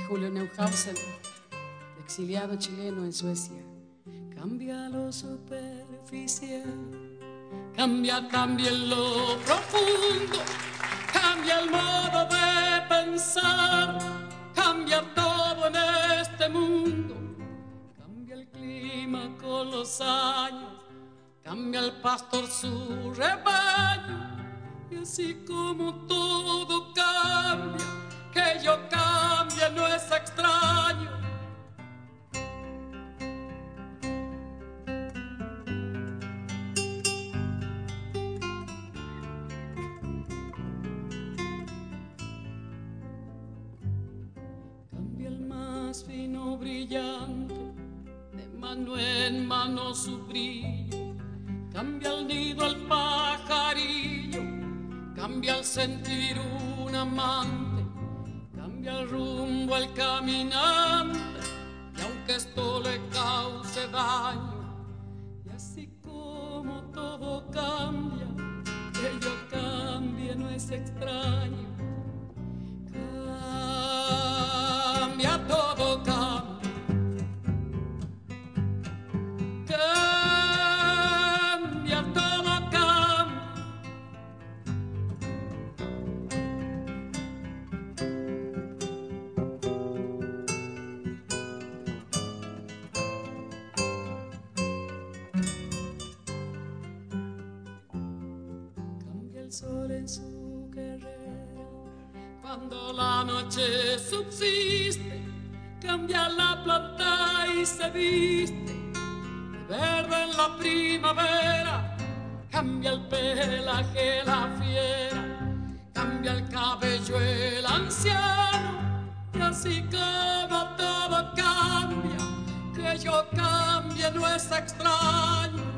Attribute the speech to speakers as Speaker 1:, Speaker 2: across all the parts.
Speaker 1: Julio Neuhausen, exiliado chileno en Suecia. Cambia lo superficial, cambia en lo profundo, cambia el modo de pensar, cambia todo en este mundo, cambia el clima con los años, cambia el pastor su rebaño, y así como todo cambia, que yo cambie no es extraño. Cambia el más fino brillante, de mano en mano su brillo, cambia el nido al pajarillo, cambia el sentir un amante, cambia el rumbo al caminante, y aunque esto le cause daño, y así como todo cambia, que yo cambie no es extraño. Cambia todo, cambia, cambia todo, cambia. Cambia el sol en su guerrera cuando la noche subsiste, cambia la planta y se viste de verde en la primavera, cambia el pelaje la fiera, cambia el cabello el anciano, y así como todo cambia, que yo cambie no es extraño.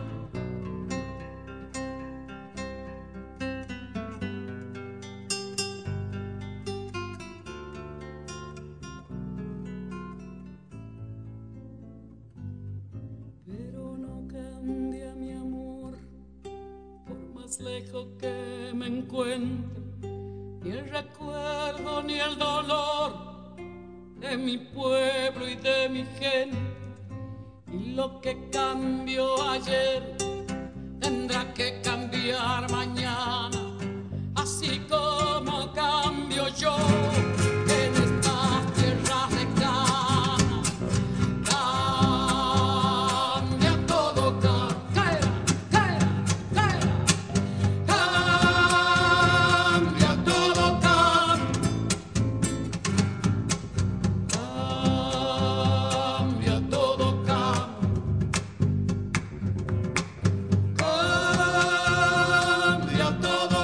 Speaker 1: Pero no cambia mi amor, por más lejos que me encuentre, ni el recuerdo ni el dolor de mi pueblo y de mi gente. Y lo que cambió ayer tendrá que cambiar mañana, así como cambio yo en estas tierras lejanas. Cambia todo, cambia todo, cambia todo, cambia todo,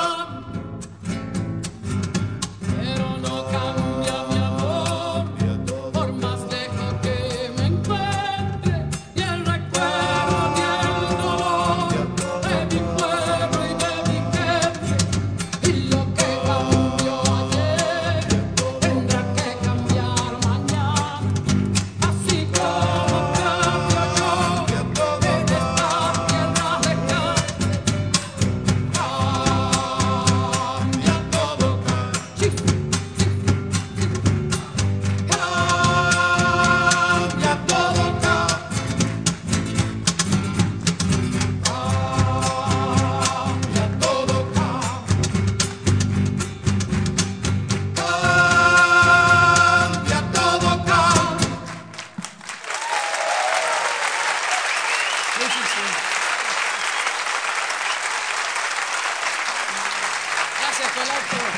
Speaker 1: pero no cambia mi amor, por más lejos que me encuentre, ni el recuerdo ni el dolor de mi pueblo y de mi gente. Y lo que cambió ayer tendrá que cambiar mañana, así como cambio yo en estas tierras lejanas. Cambia todo, cambia todo, cambia todo, cambia todo, Gracias, Colalto.